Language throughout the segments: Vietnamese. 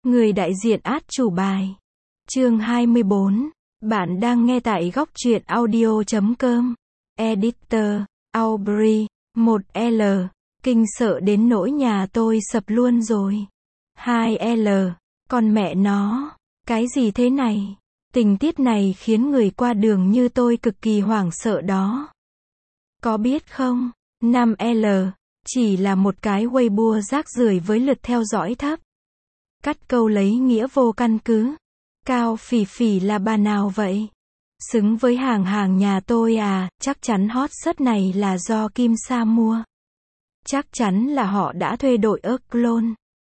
Người đại diện át chủ bài. Chương 24. Bạn đang nghe tại góc truyện audio.com. Editor, Aubrey, 1L. Kinh sợ đến nỗi nhà tôi sập luôn rồi. 2L. Con mẹ nó. Cái gì thế này? Tình tiết này khiến người qua đường như tôi cực kỳ hoảng sợ đó. Có biết không? 5L. Chỉ là một cái Weibo rác rưởi với lượt theo dõi thấp. Cắt câu lấy nghĩa vô căn cứ. Cao Phỉ Phỉ là bà nào vậy? Xứng với hàng nhà tôi à? Chắc chắn hot search này là do Kim Sa mua. Chắc chắn là họ đã thuê đội clone.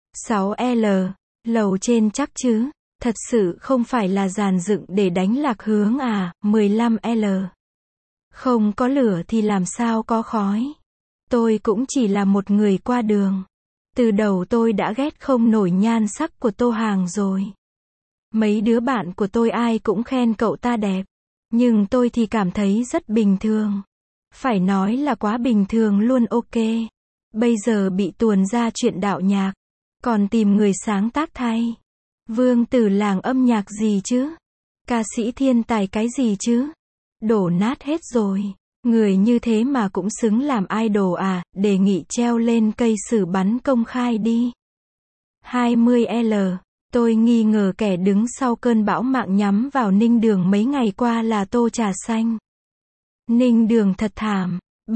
6L. Lầu trên chắc chứ? Thật sự không phải là dàn dựng để đánh lạc hướng à? 15L. Không có lửa thì làm sao có khói? Tôi cũng chỉ là một người qua đường. Từ đầu tôi đã ghét không nổi nhan sắc của Tô Hàng rồi. Mấy đứa bạn của tôi ai cũng khen cậu ta đẹp. Nhưng tôi thì cảm thấy rất bình thường. Phải nói là quá bình thường luôn. Ok. Bây giờ bị tuồn ra chuyện đạo nhạc. Còn tìm người sáng tác thay. Vương tử làng âm nhạc gì chứ? Ca sĩ thiên tài cái gì chứ? Đổ nát hết rồi. Người như thế mà cũng xứng làm idol à? Đề nghị treo lên cây xử bắn công khai đi. 20L. Tôi nghi ngờ kẻ đứng sau cơn bão mạng nhắm vào Ninh Đường mấy ngày qua là Tô Trà Xanh. Ninh Đường thật thảm.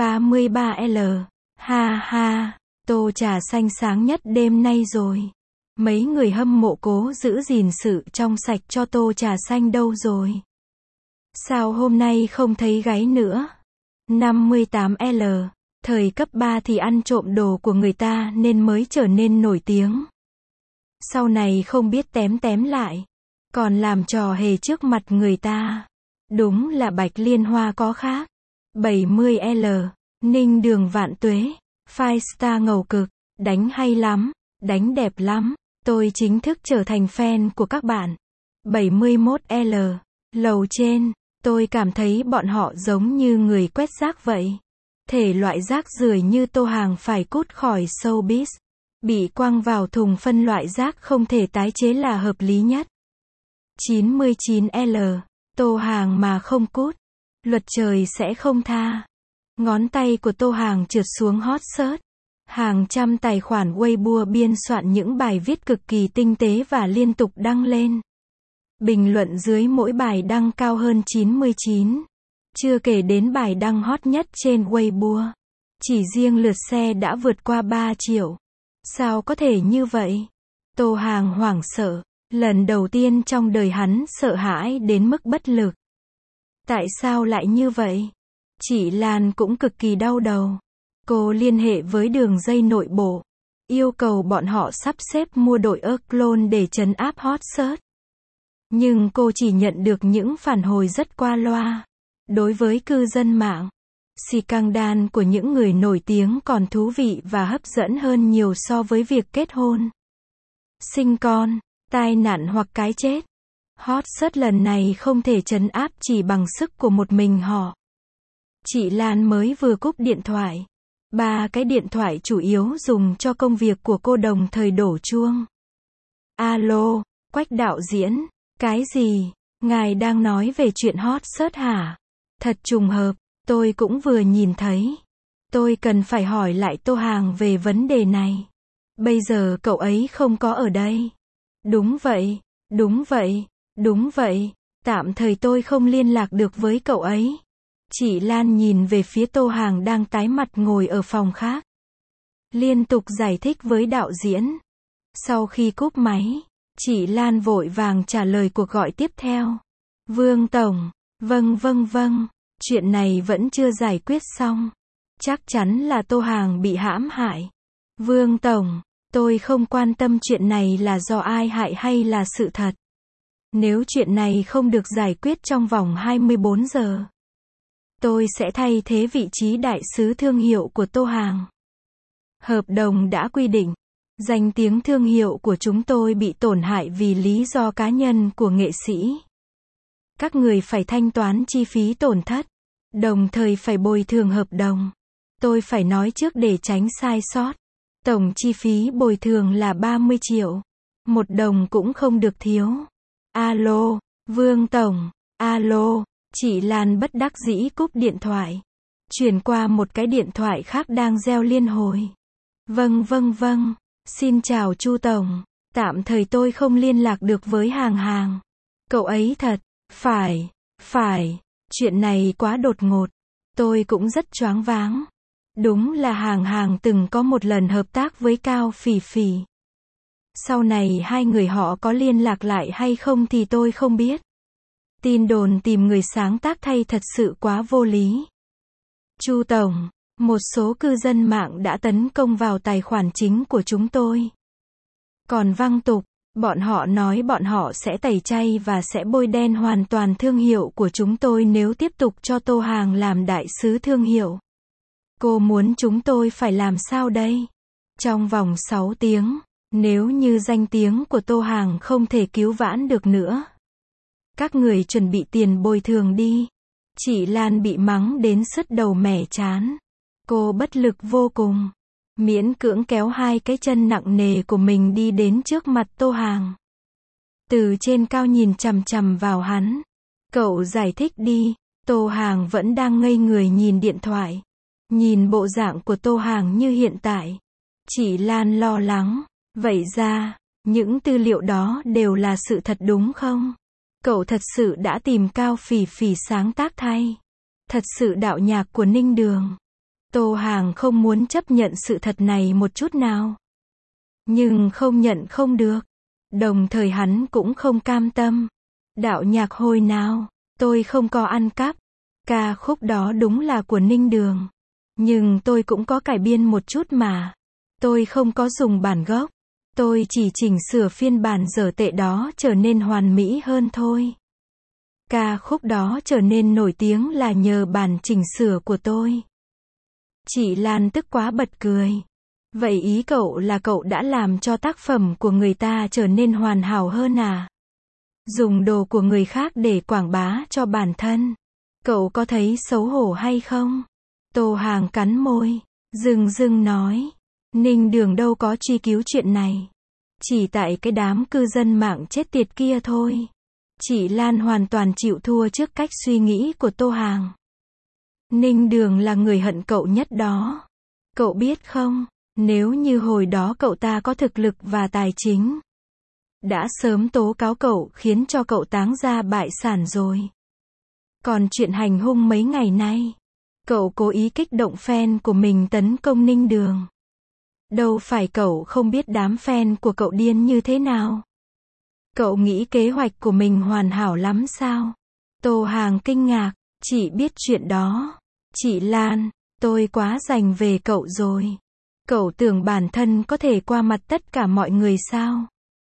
33L. Ha ha. Tô Trà Xanh sáng nhất đêm nay rồi. Mấy người hâm mộ cố giữ gìn sự trong sạch cho Tô Trà Xanh đâu rồi? Sao hôm nay không thấy gáy nữa? 58L. Thời cấp 3 thì ăn trộm đồ của người ta nên mới trở nên nổi tiếng. Sau này không biết tém lại. Còn làm trò hề trước mặt người ta. Đúng là Bạch Liên Hoa có khác. 70L. Ninh Đường vạn tuế. Five star ngầu cực. Đánh hay lắm. Đánh đẹp lắm. Tôi chính thức trở thành fan của các bạn. 71L. Lầu trên. Tôi cảm thấy bọn họ giống như người quét rác vậy. Thể loại rác rưởi như Tô Hàng phải cút khỏi showbiz. Bị quăng vào thùng phân loại rác không thể tái chế là hợp lý nhất. 99L. Tô Hàng mà không cút. Luật trời sẽ không tha. Ngón tay của Tô Hàng trượt xuống hot search. Hàng trăm tài khoản Weibo biên soạn những bài viết cực kỳ tinh tế và liên tục đăng lên. Bình luận dưới mỗi bài đăng cao hơn 99. Chưa kể đến bài đăng hot nhất trên Weibo. Chỉ riêng lượt xe đã vượt qua 3 triệu. Sao có thể như vậy? Tô Hàng hoảng sợ. Lần đầu tiên trong đời hắn sợ hãi đến mức bất lực. Tại sao lại như vậy? Chị Lan cũng cực kỳ đau đầu. Cô liên hệ với đường dây nội bộ. Yêu cầu bọn họ sắp xếp mua đội clone để trấn áp hot search. Nhưng cô chỉ nhận được những phản hồi rất qua loa. Đối với cư dân mạng, scandal của những người nổi tiếng còn thú vị và hấp dẫn hơn nhiều so với việc kết hôn, sinh con, tai nạn hoặc cái chết. Hot search lần này không thể trấn áp chỉ bằng sức của một mình họ. Chị Lan mới vừa cúp điện thoại. 3 cái điện thoại chủ yếu dùng cho công việc của cô đồng thời đổ chuông. Alo, Quách đạo diễn. Cái gì? Ngài đang nói về chuyện hot search hả? Thật trùng hợp, tôi cũng vừa nhìn thấy. Tôi cần phải hỏi lại Tô Hàng về vấn đề này. Bây giờ cậu ấy không có ở đây. Đúng vậy, đúng vậy, đúng vậy. Tạm thời tôi không liên lạc được với cậu ấy. Chị Lan nhìn về phía Tô Hàng đang tái mặt ngồi ở phòng khác. Liên tục giải thích với đạo diễn. Sau khi cúp máy, chị Lan vội vàng trả lời cuộc gọi tiếp theo. Vương Tổng, vâng. Chuyện này vẫn chưa giải quyết xong. Chắc chắn là Tô Hàng bị hãm hại. Vương Tổng, tôi không quan tâm chuyện này là do ai hại hay là sự thật. Nếu chuyện này không được giải quyết trong vòng 24 giờ, tôi sẽ thay thế vị trí đại sứ thương hiệu của Tô Hàng. Hợp đồng đã quy định, danh tiếng thương hiệu của chúng tôi bị tổn hại vì lý do cá nhân của nghệ sĩ. Các người phải thanh toán chi phí tổn thất, đồng thời phải bồi thường hợp đồng. Tôi phải nói trước để tránh sai sót. Tổng chi phí bồi thường là 30 triệu. 1 đồng cũng không được thiếu. Alo, Vương Tổng, alo, chị Lan bất đắc dĩ cúp điện thoại. Chuyển qua một cái điện thoại khác đang reo liên hồi. Vâng, xin chào Chu Tổng, tạm thời tôi không liên lạc được với Hàng. Cậu ấy thật, phải, chuyện này quá đột ngột. Tôi cũng rất choáng váng. Đúng là Hàng từng có một lần hợp tác với Cao Phỉ Phỉ. Sau này hai người họ có liên lạc lại hay không thì tôi không biết. Tin đồn tìm người sáng tác thay thật sự quá vô lý. Chu Tổng, một số cư dân mạng đã tấn công vào tài khoản chính của chúng tôi. Còn văng tục, bọn họ nói bọn họ sẽ tẩy chay và sẽ bôi đen hoàn toàn thương hiệu của chúng tôi nếu tiếp tục cho Tô Hàng làm đại sứ thương hiệu. Cô muốn chúng tôi phải làm sao đây? Trong vòng 6 tiếng, nếu như danh tiếng của Tô Hàng không thể cứu vãn được nữa. Các người chuẩn bị tiền bồi thường đi. Chị Lan bị mắng đến sứt đầu mẻ trán. Cô bất lực vô cùng. Miễn cưỡng kéo hai cái chân nặng nề của mình đi đến trước mặt Tô Hàng. Từ trên cao nhìn chằm chằm vào hắn. Cậu giải thích đi. Tô Hàng vẫn đang ngây người nhìn điện thoại. Nhìn bộ dạng của Tô Hàng như hiện tại. Chị Lan lo lắng. Vậy ra, những tư liệu đó đều là sự thật đúng không? Cậu thật sự đã tìm Cao Phỉ Phỉ sáng tác thay. Thật sự đạo nhạc của Ninh Đường. Tô Hàng không muốn chấp nhận sự thật này một chút nào. Nhưng không nhận không được. Đồng thời hắn cũng không cam tâm. Đạo nhạc hồi nào, tôi không có ăn cắp. Ca khúc đó đúng là của Ninh Đường. Nhưng tôi cũng có cải biên một chút mà. Tôi không có dùng bản gốc. Tôi chỉ chỉnh sửa phiên bản dở tệ đó trở nên hoàn mỹ hơn thôi. Ca khúc đó trở nên nổi tiếng là nhờ bản chỉnh sửa của tôi. Chị Lan tức quá bật cười. Vậy ý cậu là cậu đã làm cho tác phẩm của người ta trở nên hoàn hảo hơn à? Dùng đồ của người khác để quảng bá cho bản thân. Cậu có thấy xấu hổ hay không? Tô Hàng cắn môi, dưng nói. Ninh Đường đâu có truy cứu chuyện này. Chỉ tại cái đám cư dân mạng chết tiệt kia thôi. Chị Lan hoàn toàn chịu thua trước cách suy nghĩ của Tô Hàng. Ninh Đường là người hận cậu nhất đó. Cậu biết không, nếu như hồi đó cậu ta có thực lực và tài chính, đã sớm tố cáo cậu khiến cho cậu táng ra bại sản rồi. Còn chuyện hành hung mấy ngày nay, cậu cố ý kích động fan của mình tấn công Ninh Đường. Đâu phải cậu không biết đám fan của cậu điên như thế nào. Cậu nghĩ kế hoạch của mình hoàn hảo lắm sao? Tô Hàng kinh ngạc, chị biết chuyện đó. Chị Lan, tôi quá dành về cậu rồi. Cậu tưởng bản thân có thể qua mặt tất cả mọi người sao?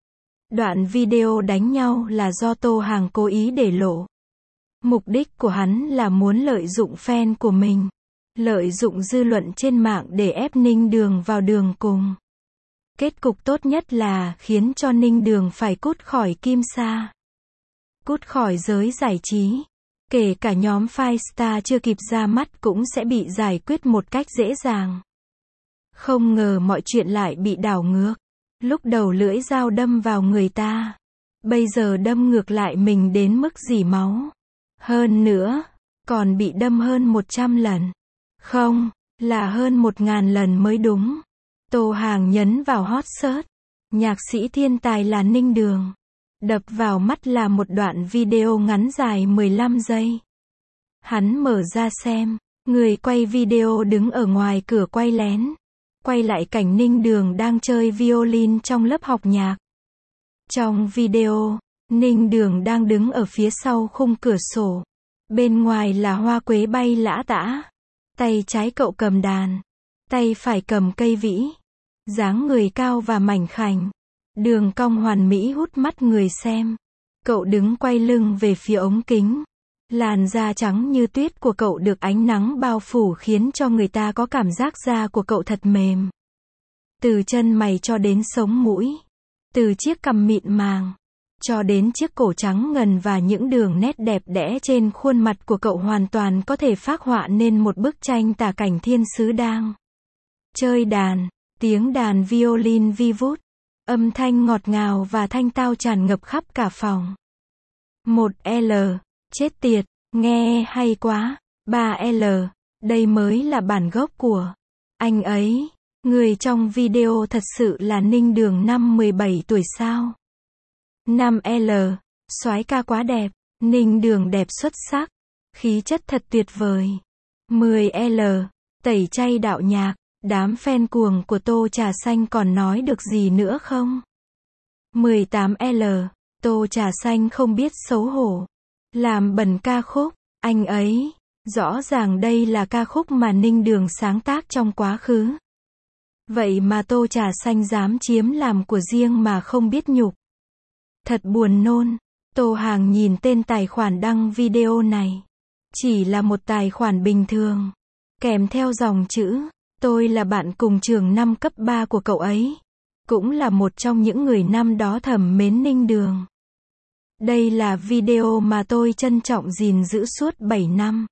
Đoạn video đánh nhau là do Tô Hàng cố ý để lộ. Mục đích của hắn là muốn lợi dụng fan của mình. Lợi dụng dư luận trên mạng để ép Ninh Đường vào đường cùng. Kết cục tốt nhất là khiến cho Ninh Đường phải cút khỏi Kim Sa. Cút khỏi giới giải trí. Kể cả nhóm Five Star chưa kịp ra mắt cũng sẽ bị giải quyết một cách dễ dàng. Không ngờ mọi chuyện lại bị đảo ngược. Lúc đầu lưỡi dao đâm vào người ta. Bây giờ đâm ngược lại mình đến mức rỉ máu. Hơn nữa, còn bị đâm hơn 100 lần. Không, là hơn 1000 lần mới đúng. Tô Hàng nhấn vào hot search. Nhạc sĩ thiên tài là Ninh Đường. Đập vào mắt là một đoạn video ngắn dài 15 giây. Hắn mở ra xem. Người quay video đứng ở ngoài cửa quay lén. Quay lại cảnh Ninh Đường đang chơi violin trong lớp học nhạc. Trong video, Ninh Đường đang đứng ở phía sau khung cửa sổ. Bên ngoài là hoa quế bay lã tã. Tay trái cậu cầm đàn. Tay phải cầm cây vĩ. Dáng người cao và mảnh khảnh. Đường cong hoàn mỹ hút mắt người xem. Cậu đứng quay lưng về phía ống kính. Làn da trắng như tuyết của cậu được ánh nắng bao phủ khiến cho người ta có cảm giác da của cậu thật mềm. Từ chân mày cho đến sống mũi. Từ chiếc cằm mịn màng. Cho đến chiếc cổ trắng ngần và những đường nét đẹp đẽ trên khuôn mặt của cậu hoàn toàn có thể phác họa nên một bức tranh tả cảnh thiên sứ đang chơi đàn. Tiếng đàn violin vi vút. Âm thanh ngọt ngào và thanh tao tràn ngập khắp cả phòng. 1L, chết tiệt, nghe hay quá. 3L, đây mới là bản gốc của anh ấy. Người trong video thật sự là Ninh Đường năm 17 tuổi sao? 5L, soái ca quá đẹp, Ninh Đường đẹp xuất sắc, khí chất thật tuyệt vời. 10L, tẩy chay đạo nhạc, đám fan cuồng của Tô Trà Xanh còn nói được gì nữa không? 18L, Tô Trà Xanh không biết xấu hổ, làm bẩn ca khúc, anh ấy, rõ ràng đây là ca khúc mà Ninh Đường sáng tác trong quá khứ. Vậy mà Tô Trà Xanh dám chiếm làm của riêng mà không biết nhục. Thật buồn nôn. Tô Hàng nhìn tên tài khoản đăng video này. Chỉ là một tài khoản bình thường. Kèm theo dòng chữ, tôi là bạn cùng trường năm cấp 3 của cậu ấy. Cũng là một trong những người năm đó thầm mến Ninh Đường. Đây là video mà tôi trân trọng gìn giữ suốt 7 năm.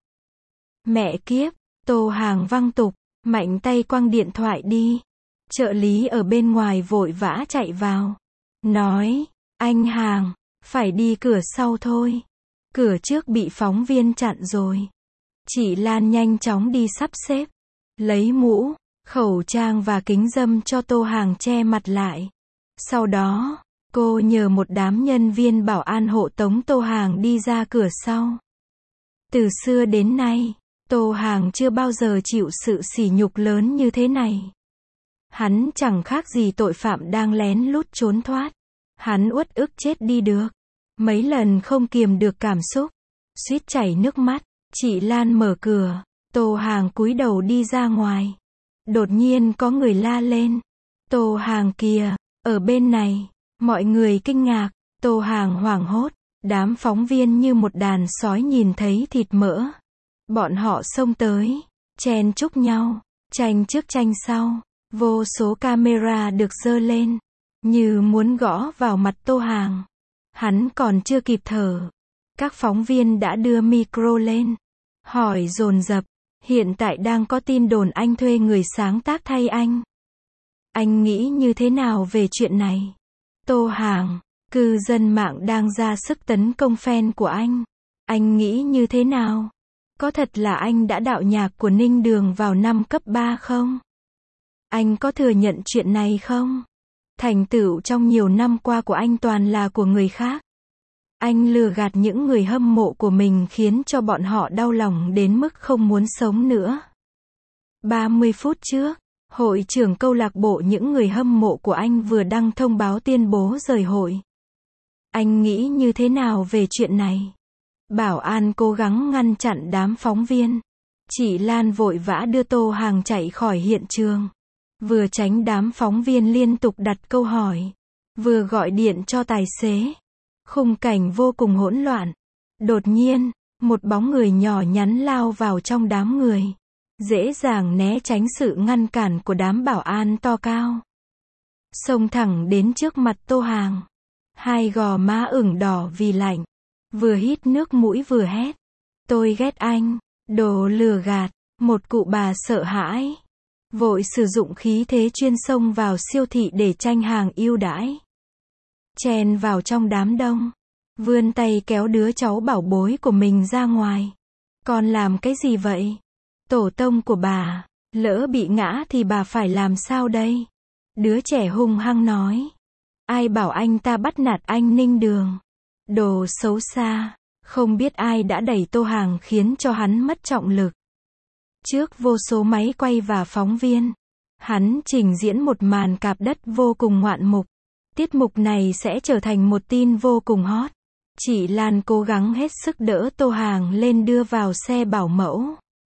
Mẹ kiếp, Tô Hàng văng tục, mạnh tay quăng điện thoại đi. Trợ lý ở bên ngoài vội vã chạy vào. Nói, anh Hàng, phải đi cửa sau thôi. Cửa trước bị phóng viên chặn rồi. Chị Lan nhanh chóng đi sắp xếp. Lấy mũ, khẩu trang và kính râm cho Tô Hàng che mặt lại. Sau đó, cô nhờ một đám nhân viên bảo an hộ tống Tô Hàng đi ra cửa sau. Từ xưa đến nay, Tô Hàng chưa bao giờ chịu sự sỉ nhục lớn như thế này. Hắn chẳng khác gì tội phạm đang lén lút trốn thoát. Hắn uất ức chết đi được. Mấy lần không kiềm được cảm xúc, suýt chảy nước mắt. Chị Lan mở cửa, Tô Hàng cúi đầu đi ra ngoài. Đột nhiên có người la lên. Tô Hàng kìa, ở bên này. Mọi người kinh ngạc, Tô Hàng hoảng hốt. Đám phóng viên như một đàn sói nhìn thấy thịt mỡ. Bọn họ xông tới, chen chúc nhau, tranh trước tranh sau. Vô số camera được giơ lên, như muốn gõ vào mặt Tô Hàng. Hắn còn chưa kịp thở. Các phóng viên đã đưa micro lên. Hỏi dồn dập, hiện tại đang có tin đồn anh thuê người sáng tác thay anh. Anh nghĩ như thế nào về chuyện này? Tô Hàng, cư dân mạng đang ra sức tấn công fan của anh. Anh nghĩ như thế nào? Có thật là anh đã đạo nhạc của Ninh Đường vào năm cấp 3 không? Anh có thừa nhận chuyện này không? Thành tựu trong nhiều năm qua của anh toàn là của người khác. Anh lừa gạt những người hâm mộ của mình khiến cho bọn họ đau lòng đến mức không muốn sống nữa. 30 phút trước, hội trưởng câu lạc bộ những người hâm mộ của anh vừa đăng thông báo tuyên bố rời hội. Anh nghĩ như thế nào về chuyện này? Bảo an cố gắng ngăn chặn đám phóng viên. Chị Lan vội vã đưa Tô Hàng chạy khỏi hiện trường. Vừa tránh đám phóng viên liên tục đặt câu hỏi, vừa gọi điện cho tài xế. Khung cảnh vô cùng hỗn loạn. Đột nhiên, một bóng người nhỏ nhắn lao vào trong đám người, dễ dàng né tránh sự ngăn cản của đám bảo an to cao. Xông thẳng đến trước mặt Tô Hàng. Hai gò má ửng đỏ vì lạnh. Vừa hít nước mũi vừa hét. Tôi ghét anh, đồ lừa gạt. Một cụ bà sợ hãi. Vội sử dụng khí thế chuyên xông vào siêu thị để tranh hàng ưu đãi. Chen vào trong đám đông. Vươn tay kéo đứa cháu bảo bối của mình ra ngoài. Con làm cái gì vậy? Tổ tông của bà, lỡ bị ngã thì bà phải làm sao đây? Đứa trẻ hung hăng nói. Ai bảo anh ta bắt nạt anh Ninh Đường? Đồ xấu xa. Không biết ai đã đẩy Tô Hàng khiến cho hắn mất trọng lực. Trước vô số máy quay và phóng viên, hắn trình diễn một màn cạp đất vô cùng ngoạn mục. Tiết mục này sẽ trở thành một tin vô cùng hot. Chị Lan cố gắng hết sức đỡ Tô Hàng lên đưa vào xe bảo mẫu.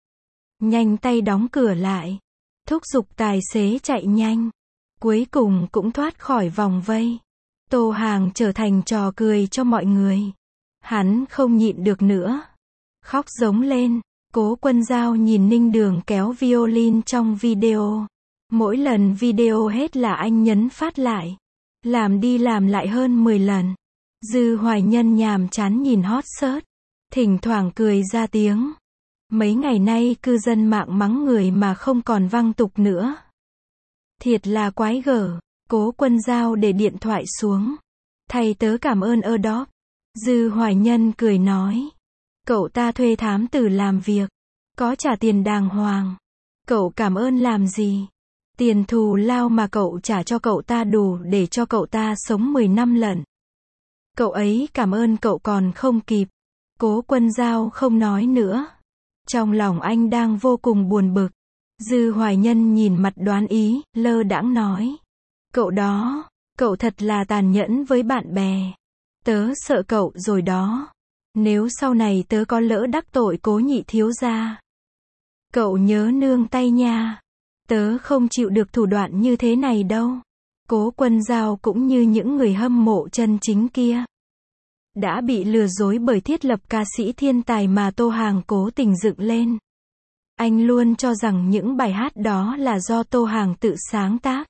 Nhanh tay đóng cửa lại. Thúc giục tài xế chạy nhanh. Cuối cùng cũng thoát khỏi vòng vây. Tô Hàng trở thành trò cười cho mọi người. Hắn không nhịn được nữa. Khóc giống lên. Cố Quân Giao nhìn Ninh Đường kéo violin trong video. Mỗi lần video hết là anh nhấn phát lại. Làm đi làm lại hơn 10 lần. Dư Hoài Nhân nhàm chán nhìn hot search. Thỉnh thoảng cười ra tiếng. Mấy ngày nay cư dân mạng mắng người mà không còn văng tục nữa. Thiệt là quái gở. Cố Quân Dao để điện thoại xuống. Thầy tớ cảm ơn Adobe. Dư Hoài Nhân cười nói. Cậu ta thuê thám tử làm việc. Có trả tiền đàng hoàng. Cậu cảm ơn làm gì? Tiền thù lao mà cậu trả cho cậu ta đủ để cho cậu ta sống 10 năm lận. Cậu ấy cảm ơn cậu còn không kịp. Cố Quân Dao không nói nữa. Trong lòng anh đang vô cùng buồn bực. Dư Hoài Nhân nhìn mặt Đoán Ý, lơ đãng nói. Cậu đó, cậu thật là tàn nhẫn với bạn bè. Tớ sợ cậu rồi đó. Nếu sau này tớ có lỡ đắc tội Cố nhị thiếu gia, cậu nhớ nương tay nha. Tớ không chịu được thủ đoạn như thế này đâu. Cố Quân Dao cũng như những người hâm mộ chân chính kia, đã bị lừa dối bởi thiết lập ca sĩ thiên tài mà Tô Hàng cố tình dựng lên. Anh luôn cho rằng những bài hát đó là do Tô Hàng tự sáng tác.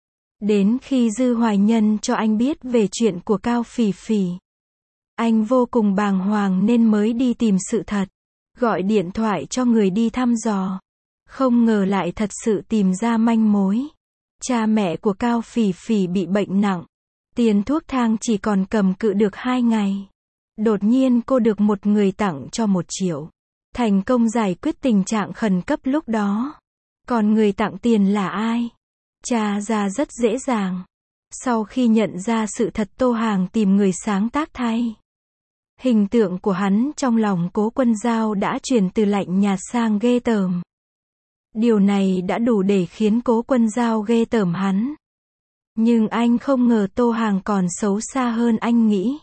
Đến khi Dư Hoài Nhân cho anh biết về chuyện của Cao Phỉ Phỉ, anh vô cùng bàng hoàng nên mới đi tìm sự thật, gọi điện thoại cho người đi thăm dò. Không ngờ lại thật sự tìm ra manh mối. Cha mẹ của Cao Phỉ Phỉ bị bệnh nặng. Tiền thuốc thang chỉ còn cầm cự được 2 ngày. Đột nhiên cô được một người tặng cho 1 triệu. Thành công giải quyết tình trạng khẩn cấp lúc đó. Còn người tặng tiền là ai? Tra ra rất dễ dàng. Sau khi nhận ra sự thật, Tô Hàng tìm người sáng tác thay. Hình tượng của hắn trong lòng Cố Quân Dao đã chuyển từ lạnh nhạt sang ghê tởm. Điều này đã đủ để khiến Cố Quân Dao ghê tởm hắn. Nhưng anh không ngờ Tô Hàng còn xấu xa hơn anh nghĩ.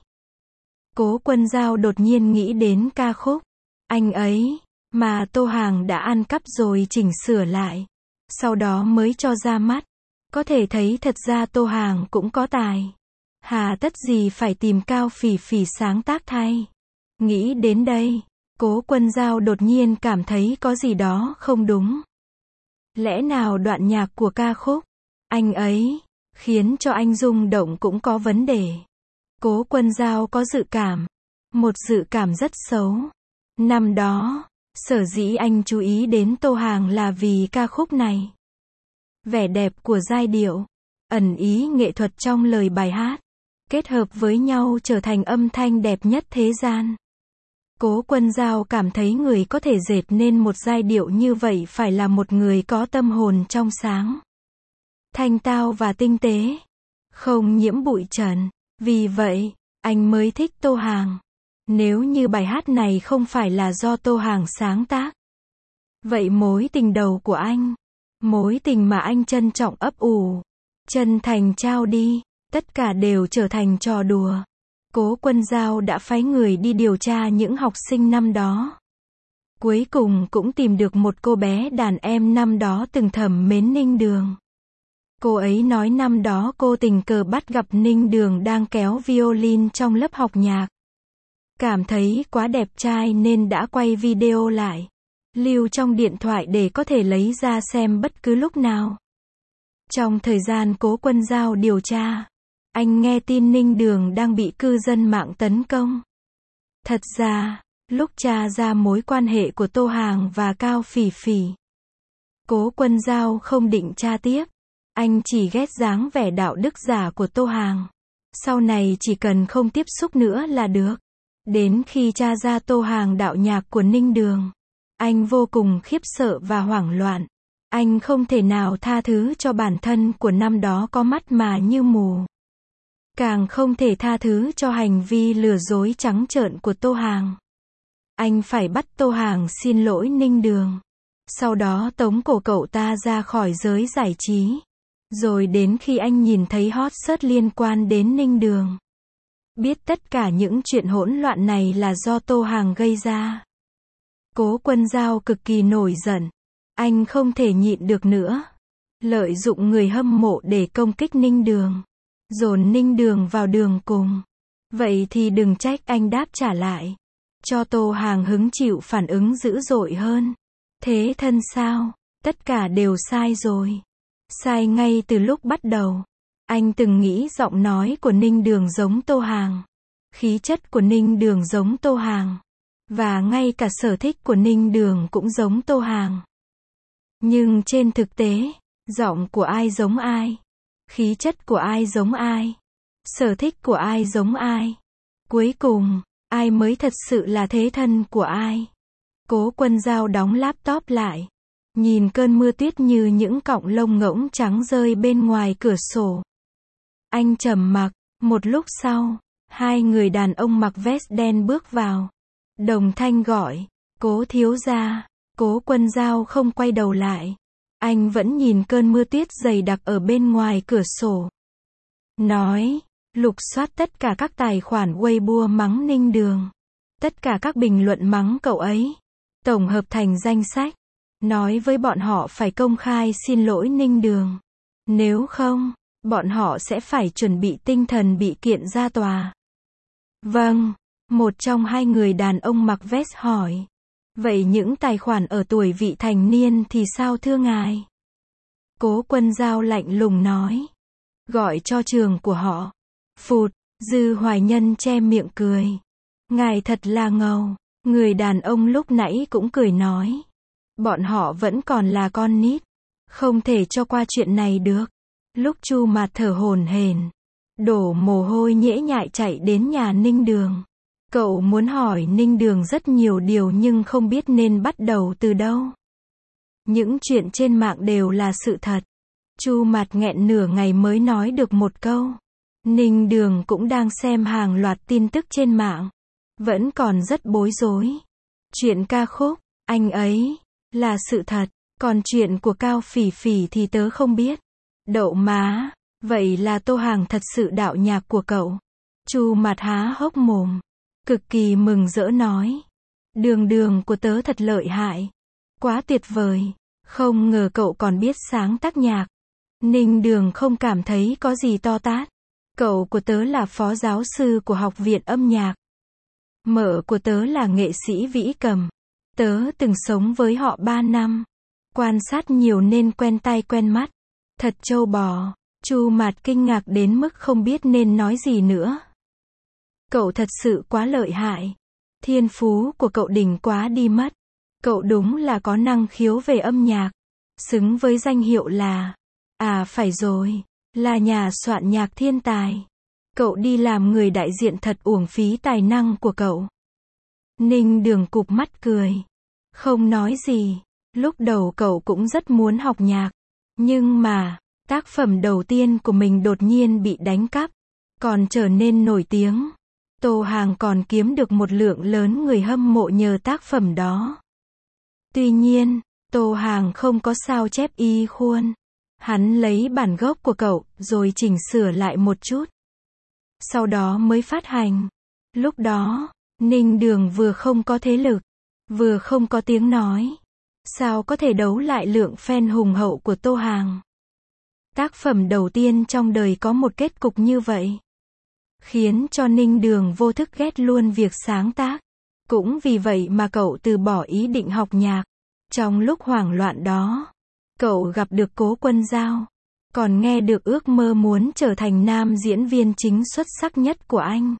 Cố Quân Dao đột nhiên nghĩ đến ca khúc Anh Ấy, mà Tô Hàng đã ăn cắp rồi chỉnh sửa lại. Sau đó mới cho ra mắt. Có thể thấy thật ra Tô Hàng cũng có tài. Hà tất gì phải tìm Cao Phỉ Phỉ sáng tác thay. Nghĩ đến đây, Cố Quân Dao đột nhiên cảm thấy có gì đó không đúng. Lẽ nào đoạn nhạc của ca khúc Anh Ấy khiến cho anh rung động cũng có vấn đề? Cố Quân Dao có dự cảm. Một dự cảm rất xấu. Năm đó, sở dĩ anh chú ý đến Tô Hàng là vì ca khúc này. Vẻ đẹp của giai điệu, ẩn ý nghệ thuật trong lời bài hát, kết hợp với nhau trở thành âm thanh đẹp nhất thế gian. Cố Quân Dao cảm thấy người có thể dệt nên một giai điệu như vậy phải là một người có tâm hồn trong sáng, thanh tao và tinh tế, không nhiễm bụi trần. Vì vậy, anh mới thích Tô Hàng. Nếu như bài hát này không phải là do Tô Hàng sáng tác, vậy mối tình đầu của anh, mối tình mà anh trân trọng ấp ủ, chân thành trao đi, tất cả đều trở thành trò đùa. Cố Quân Dao đã phái người đi điều tra những học sinh năm đó. Cuối cùng cũng tìm được một cô bé đàn em năm đó từng thầm mến Ninh Đường. Cô ấy nói năm đó cô tình cờ bắt gặp Ninh Đường đang kéo violin trong lớp học nhạc. Cảm thấy quá đẹp trai nên đã quay video lại, lưu trong điện thoại để có thể lấy ra xem bất cứ lúc nào. Trong thời gian Cố Quân Dao điều tra, anh nghe tin Ninh Đường đang bị cư dân mạng tấn công. Thật ra, lúc tra ra mối quan hệ của Tô Hàng và Cao Phỉ Phỉ, Cố Quân Dao không định tra tiếp. Anh chỉ ghét dáng vẻ đạo đức giả của Tô Hàng. Sau này chỉ cần không tiếp xúc nữa là được. Đến khi tra ra Tô Hàng đạo nhạc của Ninh Đường, anh vô cùng khiếp sợ và hoảng loạn. Anh không thể nào tha thứ cho bản thân của năm đó có mắt mà như mù. Càng không thể tha thứ cho hành vi lừa dối trắng trợn của Tô Hàng. Anh phải bắt Tô Hàng xin lỗi Ninh Đường. Sau đó tống cổ cậu ta ra khỏi giới giải trí. Rồi đến khi anh nhìn thấy hot search liên quan đến Ninh Đường, biết tất cả những chuyện hỗn loạn này là do Tô Hàng gây ra, Cố Quân Dao cực kỳ nổi giận. Anh không thể nhịn được nữa. Lợi dụng người hâm mộ để công kích Ninh Đường, dồn Ninh Đường vào đường cùng. Vậy thì đừng trách anh đáp trả lại, cho Tô Hàng hứng chịu phản ứng dữ dội hơn. Thế thân sao? Tất cả đều sai rồi. Sai ngay từ lúc bắt đầu. Anh từng nghĩ giọng nói của Ninh Đường giống Tô Hàng, khí chất của Ninh Đường giống Tô Hàng, và ngay cả sở thích của Ninh Đường cũng giống Tô Hàng. Nhưng trên thực tế, giọng của ai giống ai? Khí chất của ai giống ai? Sở thích của ai giống ai? Cuối cùng, ai mới thật sự là thế thân của ai? Cố Quân Dao đóng laptop lại. Nhìn cơn mưa tuyết như những cọng lông ngỗng trắng rơi bên ngoài cửa sổ. Anh trầm mặc, một lúc sau, hai người đàn ông mặc vest đen bước vào. Đồng thanh gọi, Cố thiếu gia. Cố Quân Dao không quay đầu lại. Anh vẫn nhìn cơn mưa tuyết dày đặc ở bên ngoài cửa sổ. Nói, lục soát tất cả các tài khoản Weibo mắng Ninh Đường. Tất cả các bình luận mắng cậu ấy. Tổng hợp thành danh sách. Nói với bọn họ phải công khai xin lỗi Ninh Đường. Nếu không, bọn họ sẽ phải chuẩn bị tinh thần bị kiện ra tòa. Vâng, một trong hai người đàn ông mặc vest hỏi. Vậy những tài khoản ở tuổi vị thành niên thì sao thưa ngài? Cố Quân Dao lạnh lùng nói. Gọi cho trường của họ. Phụt, Dư Hoài Nhân che miệng cười. Ngài thật là ngầu. Người đàn ông lúc nãy cũng cười nói. Bọn họ vẫn còn là con nít. Không thể cho qua chuyện này được. Lúc Chu Mạt thở hổn hển, đổ mồ hôi nhễ nhại chạy đến nhà Ninh Đường. Cậu muốn hỏi Ninh Đường rất nhiều điều nhưng không biết nên bắt đầu từ đâu. Những chuyện trên mạng đều là sự thật. Chu Mạt nghẹn nửa ngày mới nói được một câu. Ninh Đường cũng đang xem hàng loạt tin tức trên mạng. Vẫn còn rất bối rối. Chuyện ca khúc, anh ấy, là sự thật. Còn chuyện của Cao Phỉ Phỉ thì tớ không biết. Đậu má, vậy là Tô Hàng thật sự đạo nhạc của cậu. Chu Mạt há hốc mồm. Cực kỳ mừng rỡ nói. Đường đường của tớ thật lợi hại. Quá tuyệt vời. Không ngờ cậu còn biết sáng tác nhạc. Ninh Đường không cảm thấy có gì to tát. Cậu của tớ là phó giáo sư của học viện âm nhạc. Mợ của tớ là nghệ sĩ vĩ cầm. Tớ từng sống với họ 3 năm. Quan sát nhiều nên quen tay quen mắt. Thật trâu bò. Chu Mạt kinh ngạc đến mức không biết nên nói gì nữa. Cậu thật sự quá lợi hại. Thiên phú của cậu đỉnh quá đi mất. Cậu đúng là có năng khiếu về âm nhạc. Xứng với danh hiệu là... À phải rồi, là nhà soạn nhạc thiên tài. Cậu đi làm người đại diện thật uổng phí tài năng của cậu. Ninh Đường cụp mắt cười. Không nói gì. Lúc đầu cậu cũng rất muốn học nhạc. Nhưng mà, tác phẩm đầu tiên của mình đột nhiên bị đánh cắp. Còn trở nên nổi tiếng. Tô Hàng còn kiếm được một lượng lớn người hâm mộ nhờ tác phẩm đó. Tuy nhiên, Tô Hàng không có sao chép y khuôn. Hắn lấy bản gốc của cậu, rồi chỉnh sửa lại một chút. Sau đó mới phát hành. Lúc đó, Ninh Đường vừa không có thế lực, vừa không có tiếng nói. Sao có thể đấu lại lượng fan hùng hậu của Tô Hàng? Tác phẩm đầu tiên trong đời có một kết cục như vậy. Khiến cho Ninh Đường vô thức ghét luôn việc sáng tác. Cũng vì vậy mà cậu từ bỏ ý định học nhạc. Trong lúc hoảng loạn đó, cậu gặp được Cố Quân Dao. Còn nghe được ước mơ muốn trở thành nam diễn viên chính xuất sắc nhất của anh.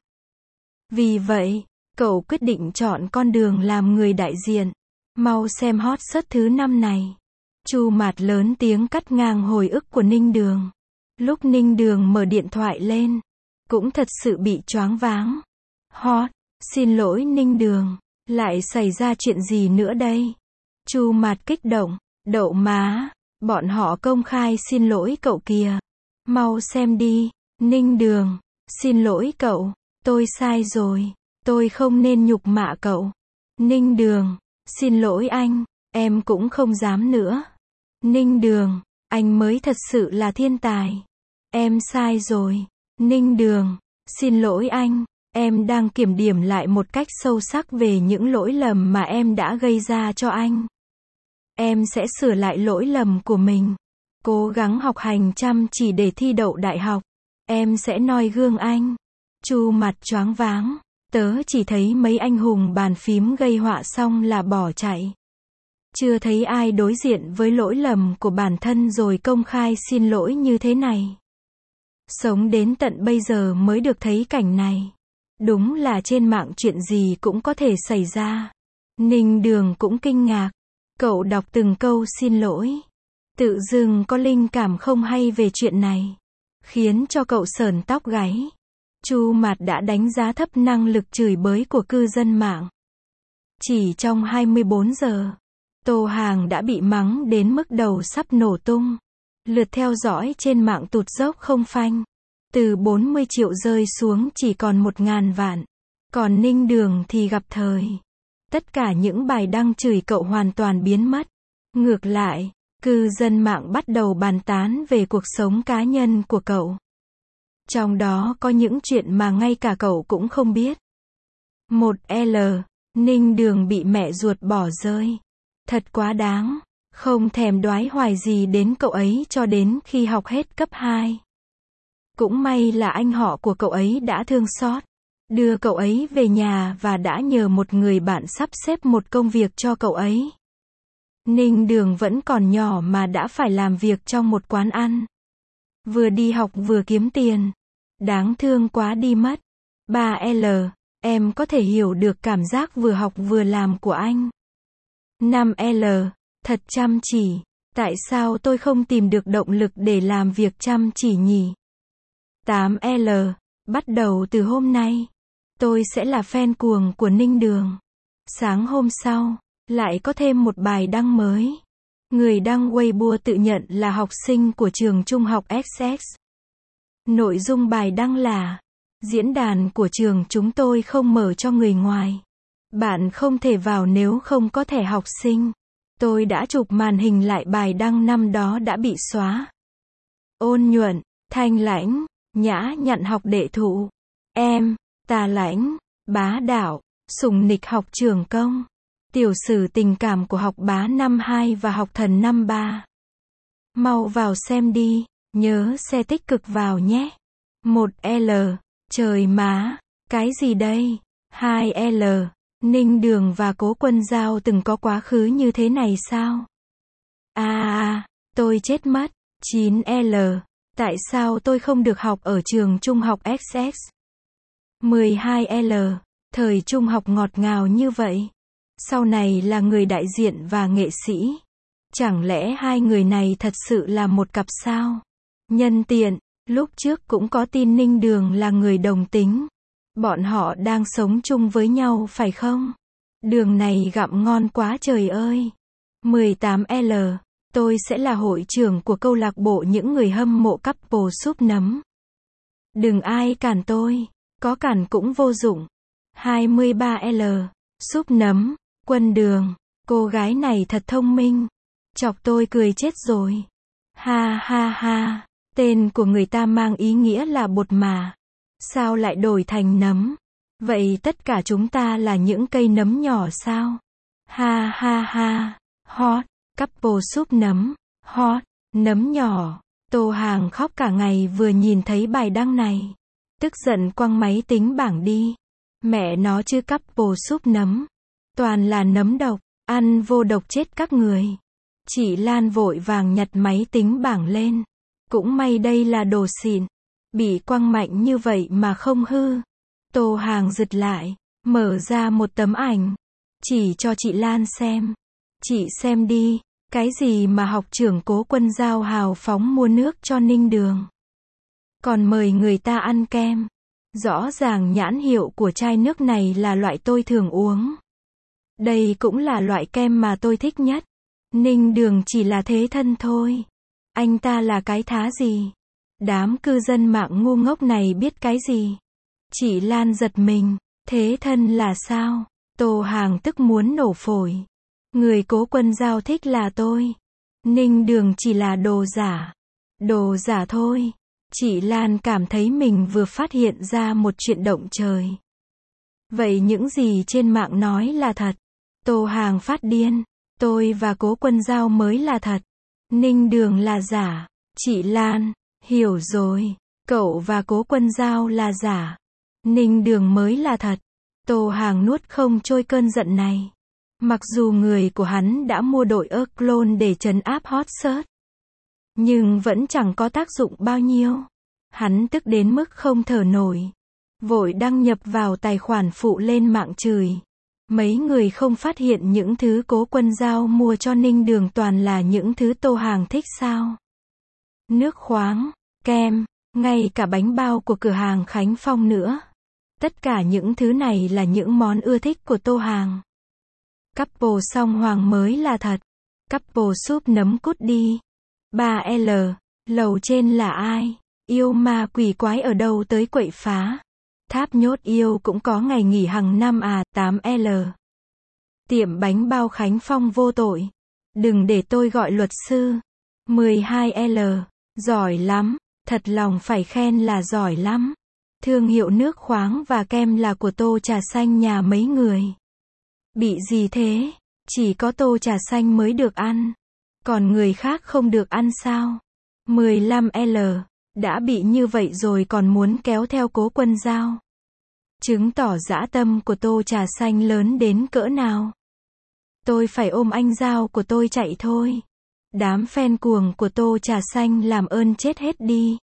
Vì vậy, cậu quyết định chọn con đường làm người đại diện. Mau xem hot search thứ năm này. Chu Mạt lớn tiếng cắt ngang hồi ức của Ninh Đường. Lúc Ninh Đường mở điện thoại lên, cũng thật sự bị choáng váng. Hot, xin lỗi Ninh Đường, lại xảy ra chuyện gì nữa đây? Chu Mạt kích động, đậu má, bọn họ công khai xin lỗi cậu kìa. Mau xem đi, Ninh Đường, xin lỗi cậu, tôi sai rồi, tôi không nên nhục mạ cậu. Ninh Đường, xin lỗi anh, em cũng không dám nữa. Ninh Đường, anh mới thật sự là thiên tài. Em sai rồi. Ninh Đường, xin lỗi anh, em đang kiểm điểm lại một cách sâu sắc về những lỗi lầm mà em đã gây ra cho anh. Em sẽ sửa lại lỗi lầm của mình. Cố gắng học hành chăm chỉ để thi đậu đại học. Em sẽ noi gương anh. Chu Mạt choáng váng. Tớ chỉ thấy mấy anh hùng bàn phím gây họa xong là bỏ chạy. Chưa thấy ai đối diện với lỗi lầm của bản thân rồi công khai xin lỗi như thế này. Sống đến tận bây giờ mới được thấy cảnh này. Đúng là trên mạng chuyện gì cũng có thể xảy ra. Ninh Đường cũng kinh ngạc. Cậu đọc từng câu xin lỗi. Tự dưng có linh cảm không hay về chuyện này. khiến cho cậu sởn tóc gáy. Chu Mạt đã đánh giá thấp năng lực chửi bới của cư dân mạng. Chỉ trong 24 giờ, Tô Hàng đã bị mắng đến mức đầu sắp nổ tung. Lượt theo dõi trên mạng tụt dốc không phanh. Từ 40 triệu rơi xuống chỉ còn 1.000 vạn. Còn Ninh Đường thì gặp thời. Tất cả những bài đăng chửi cậu hoàn toàn biến mất. Ngược lại, cư dân mạng bắt đầu bàn tán về cuộc sống cá nhân của cậu. Trong đó có những chuyện mà ngay cả cậu cũng không biết. 1L. Ninh Đường bị mẹ ruột bỏ rơi. Thật quá đáng. Không thèm đoái hoài gì đến cậu ấy cho đến khi học hết cấp 2. Cũng may là anh họ của cậu ấy đã thương xót, đưa cậu ấy về nhà và đã nhờ một người bạn sắp xếp một công việc cho cậu ấy. Ninh Đường vẫn còn nhỏ mà đã phải làm việc trong một quán ăn. Vừa đi học vừa kiếm tiền. Đáng thương quá đi mất. 3L. Em có thể hiểu được cảm giác vừa học vừa làm của anh. 5L. Thật chăm chỉ. Tại sao tôi không tìm được động lực để làm việc chăm chỉ nhỉ? 8L. Bắt đầu từ hôm nay, tôi sẽ là fan cuồng của Ninh Đường. Sáng hôm sau, lại có thêm một bài đăng mới. Người đăng Weibo tự nhận là học sinh của trường trung học XX. Nội dung bài đăng là: diễn đàn của trường chúng tôi không mở cho người ngoài. Bạn không thể vào nếu không có thẻ học sinh. Tôi đã chụp màn hình lại bài đăng năm đó đã bị xóa. Ôn nhuận, thanh lãnh, nhã nhặn học đệ thụ. Em, tà lãnh, bá đạo, sủng nịch học trường công. Tiểu sử tình cảm của học bá năm 2 và học thần năm 3. Mau vào xem đi, nhớ xe tích cực vào nhé. 1L. Trời má, cái gì đây? 2L. Ninh Đường và Cố Quân Giao từng có quá khứ như thế này sao? Tôi chết mất. 9L. Tại sao tôi không được học ở trường trung học XX? 12L. Thời trung học ngọt ngào như vậy. Sau này là người đại diện và nghệ sĩ. Chẳng lẽ hai người này thật sự là một cặp sao? Nhân tiện, lúc trước cũng có tin Ninh Đường là người đồng tính. Bọn họ đang sống chung với nhau phải không? Đường này gặm ngon quá trời ơi. 18L. Tôi sẽ là hội trưởng của câu lạc bộ những người hâm mộ couple súp nấm. Đừng ai cản tôi. Có cản cũng vô dụng. 23L. Súp nấm, Quân Đường. Cô gái này thật thông minh. Chọc tôi cười chết rồi. Ha ha ha. Tên của người ta mang ý nghĩa là bột mà. Sao lại đổi thành nấm? Vậy tất cả chúng ta là những cây nấm nhỏ sao? Ha ha ha. Hot. Couple súp nấm. Hot. Nấm nhỏ. Tô Hàng khóc cả ngày vừa nhìn thấy bài đăng này. Tức giận quăng máy tính bảng đi. Mẹ nó chứ couple súp nấm. Toàn là nấm độc. Ăn vô độc chết các người. Chị Lan vội vàng nhặt máy tính bảng lên. Cũng may đây là đồ xịn. Bị quăng mạnh như vậy mà không hư. Tô Hàng giật lại. Mở ra một tấm ảnh. Chỉ cho chị Lan xem. Chị xem đi. Cái gì mà học trưởng Cố Quân Giao hào phóng mua nước cho Ninh Đường. Còn mời người ta ăn kem. Rõ ràng nhãn hiệu của chai nước này là loại tôi thường uống. Đây cũng là loại kem mà tôi thích nhất. Ninh Đường chỉ là thế thân thôi. Anh ta là cái thá gì? Đám cư dân mạng ngu ngốc này biết cái gì? Chị Lan giật mình. Thế thân là sao? Tô Hàng tức muốn nổ phổi. Người Cố Quân Giao thích là tôi. Ninh Đường chỉ là đồ giả. Đồ giả thôi. Chị Lan cảm thấy mình vừa phát hiện ra một chuyện động trời. Vậy những gì trên mạng nói là thật. Tô Hàng phát điên. Tôi và Cố Quân Giao mới là thật. Ninh Đường là giả. Chị Lan, hiểu rồi. Cậu và Cố Quân Giao là giả. Ninh Đường mới là thật. Tô Hàng nuốt không trôi cơn giận này. Mặc dù người của hắn đã mua đội clone để trấn áp hot search, nhưng vẫn chẳng có tác dụng bao nhiêu. Hắn tức đến mức không thở nổi. Vội đăng nhập vào tài khoản phụ lên mạng chửi. Mấy người không phát hiện những thứ Cố Quân Giao mua cho Ninh Đường toàn là những thứ Tô Hàng thích sao? Nước khoáng, kem, ngay cả bánh bao của cửa hàng Khánh Phong nữa. Tất cả những thứ này là những món ưa thích của Tô Hàng. Couple song hoàng mới là thật. Couple súp nấm cút đi. 3L. Lầu trên là ai? Yêu ma quỷ quái ở đâu tới quậy phá? Tháp nhốt yêu cũng có ngày nghỉ hàng năm à? 8L. Tiệm bánh bao Khánh Phong vô tội. Đừng để tôi gọi luật sư. 12L. Giỏi lắm. Thật lòng phải khen là giỏi lắm. Thương hiệu nước khoáng và kem là của Tô Trà Xanh nhà mấy người. Bị gì thế? Chỉ có Tô Trà Xanh mới được ăn. Còn người khác không được ăn sao? 15L. Đã bị như vậy rồi còn muốn kéo theo Cố Quân Dao. Chứng tỏ dã tâm của Tô Trà Xanh lớn đến cỡ nào. Tôi phải ôm anh Dao của tôi chạy thôi. Đám fan cuồng của Tô Trà Xanh làm ơn chết hết đi.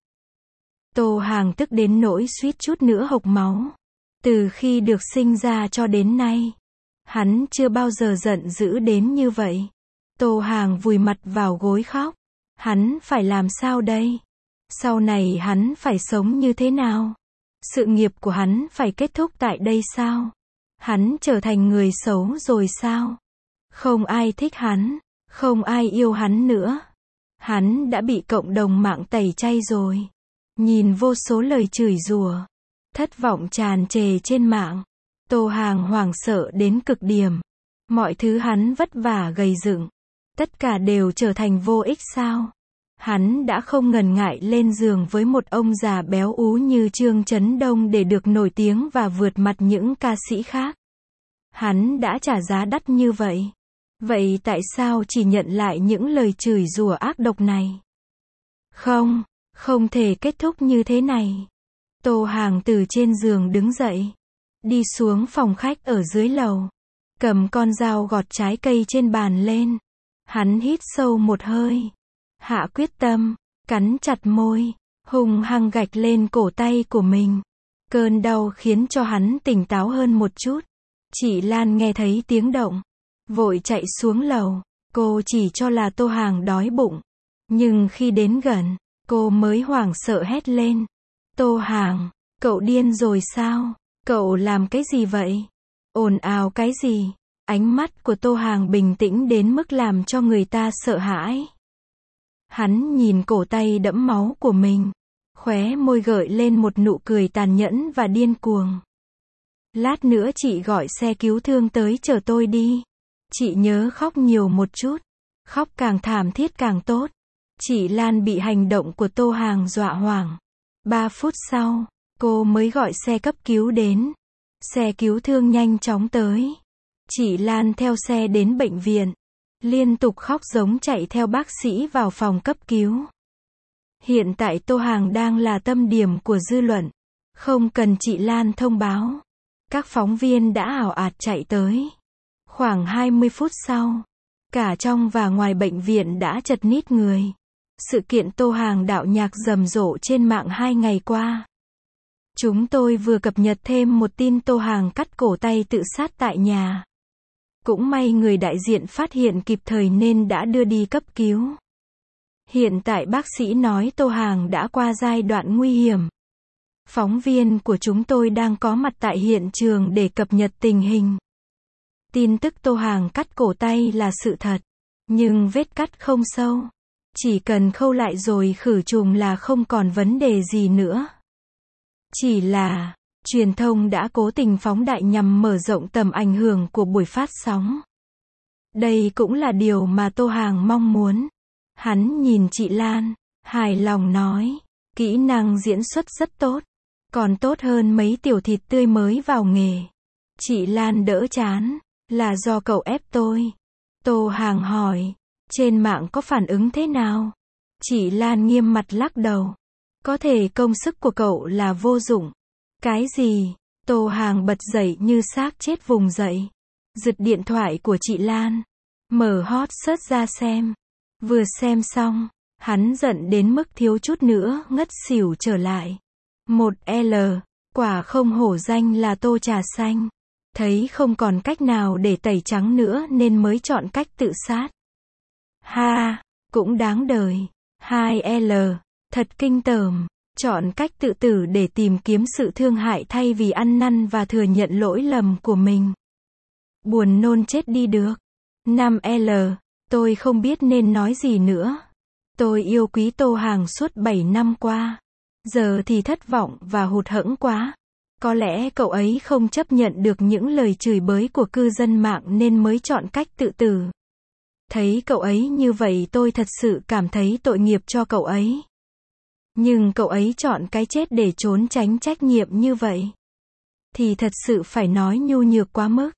Tô Hàng tức đến nỗi suýt chút nữa hộc máu. Từ khi được sinh ra cho đến nay, hắn chưa bao giờ giận dữ đến như vậy. Tô Hàng vùi mặt vào gối khóc. Hắn phải làm sao đây? Sau này hắn phải sống như thế nào? Sự nghiệp của hắn phải kết thúc tại đây sao? Hắn trở thành người xấu rồi sao? Không ai thích hắn, không ai yêu hắn nữa. Hắn đã bị cộng đồng mạng tẩy chay rồi. Nhìn vô số lời chửi rủa, thất vọng tràn trề trên mạng. Tô Hàng hoảng sợ đến cực điểm. Mọi thứ hắn vất vả gầy dựng, tất cả đều trở thành vô ích sao? Hắn đã không ngần ngại lên giường với một ông già béo ú như Trương Chấn Đông để được nổi tiếng và vượt mặt những ca sĩ khác. Hắn đã trả giá đắt như vậy. Vậy tại sao chỉ nhận lại những lời chửi rủa ác độc này? Không, không thể kết thúc như thế này. Tô Hàng từ trên giường đứng dậy, đi xuống phòng khách ở dưới lầu, cầm con dao gọt trái cây trên bàn lên. Hắn hít sâu một hơi, hạ quyết tâm, cắn chặt môi, hung hăng gạch lên cổ tay của mình. Cơn đau khiến cho hắn tỉnh táo hơn một chút. Chị Lan nghe thấy tiếng động, vội chạy xuống lầu. Cô chỉ cho là Tô Hàng đói bụng, nhưng khi đến gần, cô mới hoảng sợ hét lên. Tô Hàng, cậu điên rồi sao? Cậu làm cái gì vậy? Ồn ào cái gì? Ánh mắt của Tô Hàng bình tĩnh đến mức làm cho người ta sợ hãi. Hắn nhìn cổ tay đẫm máu của mình, khóe môi gợi lên một nụ cười tàn nhẫn và điên cuồng. Lát nữa chị gọi xe cứu thương tới chở tôi đi. Chị nhớ khóc nhiều một chút. Khóc càng thảm thiết càng tốt. Chị Lan bị hành động của Tô Hàng dọa hoảng. 3 phút sau, cô mới gọi xe cấp cứu đến. Xe cứu thương nhanh chóng tới. Chị Lan theo xe đến bệnh viện, liên tục khóc giống chạy theo bác sĩ vào phòng cấp cứu. Hiện tại Tô Hàng đang là tâm điểm của dư luận. Không cần chị Lan thông báo. Các phóng viên đã ào ạt chạy tới. Khoảng 20 phút sau, cả trong và ngoài bệnh viện đã chật ních người. Sự kiện Tô Hàng đạo nhạc rầm rộ trên mạng 2 ngày qua. Chúng tôi vừa cập nhật thêm một tin Tô Hàng cắt cổ tay tự sát tại nhà. Cũng may người đại diện phát hiện kịp thời nên đã đưa đi cấp cứu. Hiện tại bác sĩ nói Tô Hàng đã qua giai đoạn nguy hiểm. Phóng viên của chúng tôi đang có mặt tại hiện trường để cập nhật tình hình. Tin tức Tô Hàng cắt cổ tay là sự thật, nhưng vết cắt không sâu. Chỉ cần khâu lại rồi khử trùng là không còn vấn đề gì nữa. Chỉ là, truyền thông đã cố tình phóng đại nhằm mở rộng tầm ảnh hưởng của buổi phát sóng. Đây cũng là điều mà Tô Hàng mong muốn. Hắn nhìn chị Lan, hài lòng nói, kỹ năng diễn xuất rất tốt, còn tốt hơn mấy tiểu thịt tươi mới vào nghề. Chị Lan đỡ chán, là do cậu ép tôi. Tô Hàng hỏi, trên mạng có phản ứng thế nào? Chị Lan nghiêm mặt lắc đầu. Có thể công sức của cậu là vô dụng. Cái gì? Tô Hàng bật dậy như xác chết vùng dậy. Giật điện thoại của chị Lan. Mở hot search ra xem. Vừa xem xong, hắn giận đến mức thiếu chút nữa ngất xỉu trở lại. 1L. Quả không hổ danh là Tô Trà Xanh. Thấy không còn cách nào để tẩy trắng nữa nên mới chọn cách tự sát. Ha, cũng đáng đời. 2L. Thật kinh tởm. chọn cách tự tử để tìm kiếm sự thương hại thay vì ăn năn và thừa nhận lỗi lầm của mình. Buồn nôn chết đi được. 5L. Tôi không biết nên nói gì nữa. Tôi yêu quý Tô Hàng suốt 7 năm qua. Giờ thì thất vọng và hụt hẫng quá. Có lẽ cậu ấy không chấp nhận được những lời chửi bới của cư dân mạng nên mới chọn cách tự tử. Thấy cậu ấy như vậy tôi thật sự cảm thấy tội nghiệp cho cậu ấy. Nhưng cậu ấy chọn cái chết để trốn tránh trách nhiệm như vậy thì thật sự phải nói nhu nhược quá mức.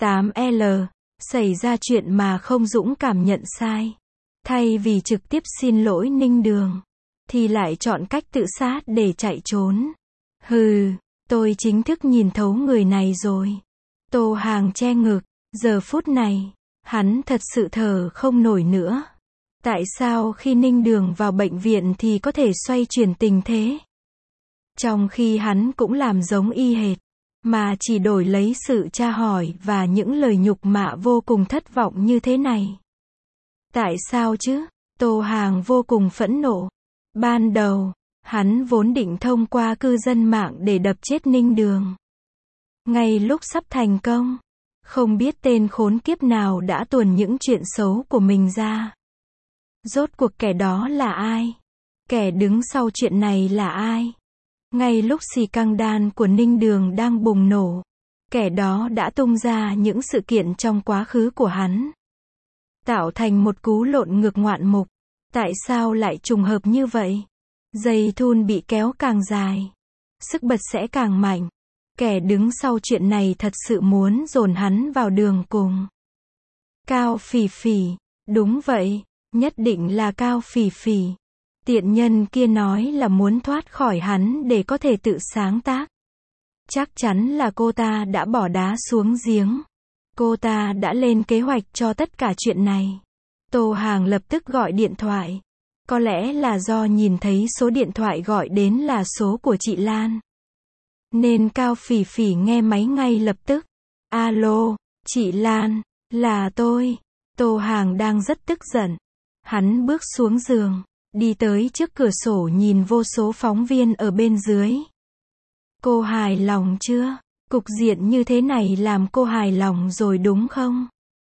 8L. Xảy ra chuyện mà không dũng cảm nhận sai. Thay vì trực tiếp xin lỗi Ninh Đường, thì lại chọn cách tự sát để chạy trốn. Hừ, tôi chính thức nhìn thấu người này rồi. Tô Hàng che ngực. Giờ phút này, hắn thật sự thở không nổi nữa. Tại sao khi Ninh Đường vào bệnh viện thì có thể xoay chuyển tình thế? Trong khi hắn cũng làm giống y hệt, mà chỉ đổi lấy sự tra hỏi và những lời nhục mạ vô cùng thất vọng như thế này. Tại sao chứ? Tô Hàng vô cùng phẫn nộ. Ban đầu, hắn vốn định thông qua cư dân mạng để đập chết Ninh Đường. Ngay lúc sắp thành công, không biết tên khốn kiếp nào đã tuồn những chuyện xấu của mình ra. Rốt cuộc kẻ đó là ai? Kẻ đứng sau chuyện này là ai? Ngay lúc xì căng đan của Ninh Đường đang bùng nổ, kẻ đó đã tung ra những sự kiện trong quá khứ của hắn, tạo thành một cú lộn ngược ngoạn mục. Tại sao lại trùng hợp như vậy? Dây thun bị kéo càng dài, sức bật sẽ càng mạnh. Kẻ đứng sau chuyện này thật sự muốn dồn hắn vào đường cùng. Cao Phỉ Phỉ. Đúng vậy, nhất định là Cao Phỉ Phỉ. Tiện nhân kia nói là muốn thoát khỏi hắn để có thể tự sáng tác. Chắc chắn là cô ta đã bỏ đá xuống giếng. Cô ta đã lên kế hoạch cho tất cả chuyện này. Tô Hàng lập tức gọi điện thoại. Có lẽ là do nhìn thấy số điện thoại gọi đến là số của chị Lan, nên Cao Phỉ Phỉ nghe máy ngay lập tức. Alo, chị Lan, là tôi. Tô Hàng đang rất tức giận. Hắn bước xuống giường, đi tới trước cửa sổ nhìn vô số phóng viên ở bên dưới. Cô hài lòng chưa? Cục diện như thế này làm cô hài lòng rồi đúng không?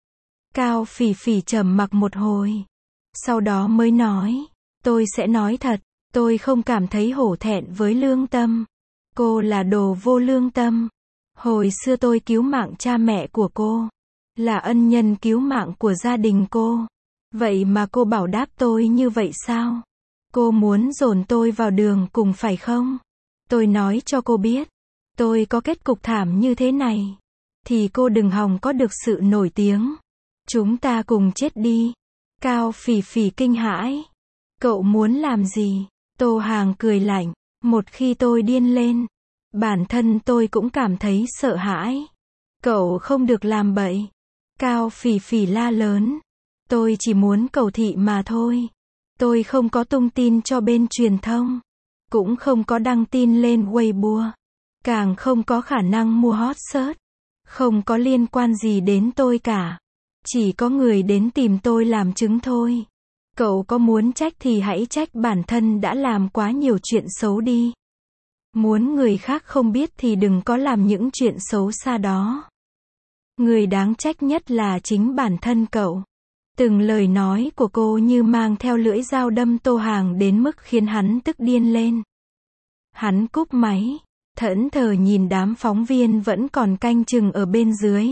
Cao Phỉ Phỉ trầm mặc một hồi. Sau đó mới nói, tôi sẽ nói thật, tôi không cảm thấy hổ thẹn với lương tâm. Cô là đồ vô lương tâm. Hồi xưa tôi cứu mạng cha mẹ của cô, là ân nhân cứu mạng của gia đình cô. Vậy mà cô bảo đáp tôi như vậy sao? Cô muốn dồn tôi vào đường cùng phải không? Tôi nói cho cô biết, tôi có kết cục thảm như thế này, thì cô đừng hòng có được sự nổi tiếng. Chúng ta cùng chết đi. Cao Phỉ Phỉ kinh hãi. Cậu muốn làm gì? Tô Hàng cười lạnh. Một khi tôi điên lên, bản thân tôi cũng cảm thấy sợ hãi. Cậu không được làm bậy. Cao Phỉ Phỉ la lớn. Tôi chỉ muốn cầu thị mà thôi. Tôi không có tung tin cho bên truyền thông, cũng không có đăng tin lên Weibo, càng không có khả năng mua hot search. Không có liên quan gì đến tôi cả. Chỉ có người đến tìm tôi làm chứng thôi. Cậu có muốn trách thì hãy trách bản thân đã làm quá nhiều chuyện xấu đi. Muốn người khác không biết thì đừng có làm những chuyện xấu xa đó. Người đáng trách nhất là chính bản thân cậu. Từng lời nói của cô như mang theo lưỡi dao đâm Tô Hàng đến mức khiến hắn tức điên lên. Hắn cúp máy, thẫn thờ nhìn đám phóng viên vẫn còn canh chừng ở bên dưới.